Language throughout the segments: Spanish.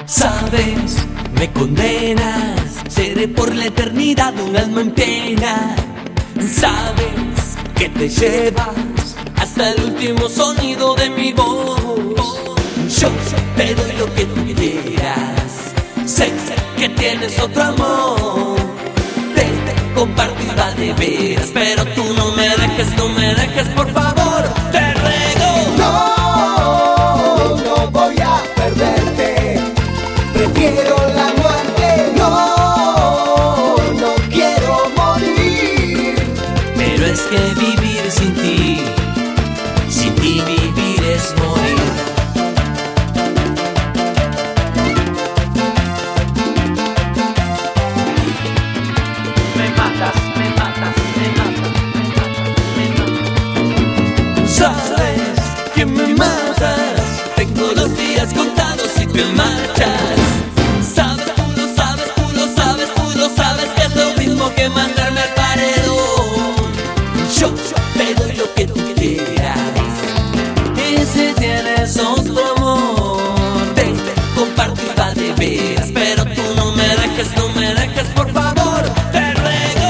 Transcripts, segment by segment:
Sabes, me condenas, seré por la eternidad un alma en pena. Sabes que te llevas hasta el último sonido de mi voz. Yo te doy lo que tú quieras, sé que tienes otro amor. Te compartirá de veras, pero tú no me dejes, por favor, te ruego. No, no voy a perderte, prefiero la muerte. No, no quiero morir. Pero es que vivir sin ti vivir es morir. Me matas. Sabes que me matas, tengo los días contados y te marchas. Sabes, tú lo sabes que es lo mismo que mandarme al paredón. Yo te doy lo que tú quieras, y si tienes otro amor, te compartirá de veras, pero tú no me dejes, por favor, te ruego.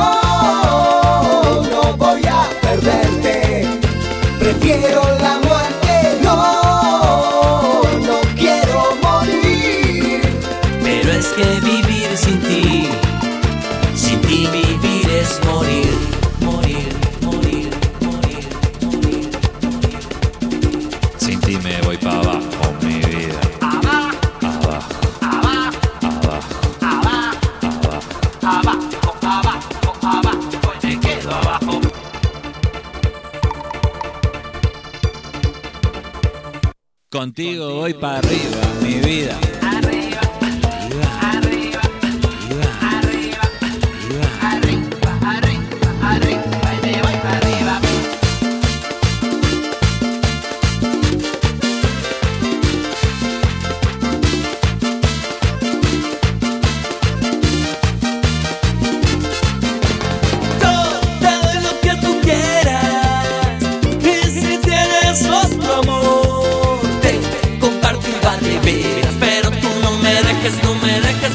No, no voy a perderte, prefiero la muerte. No, no quiero morir. Pero es que vivir sin ti vivir es morir, morir. Sin ti me voy para abajo, mi vida. Abajo. Me quedo abajo. Contigo voy para arriba, mi vida. Pero tú no me dejes,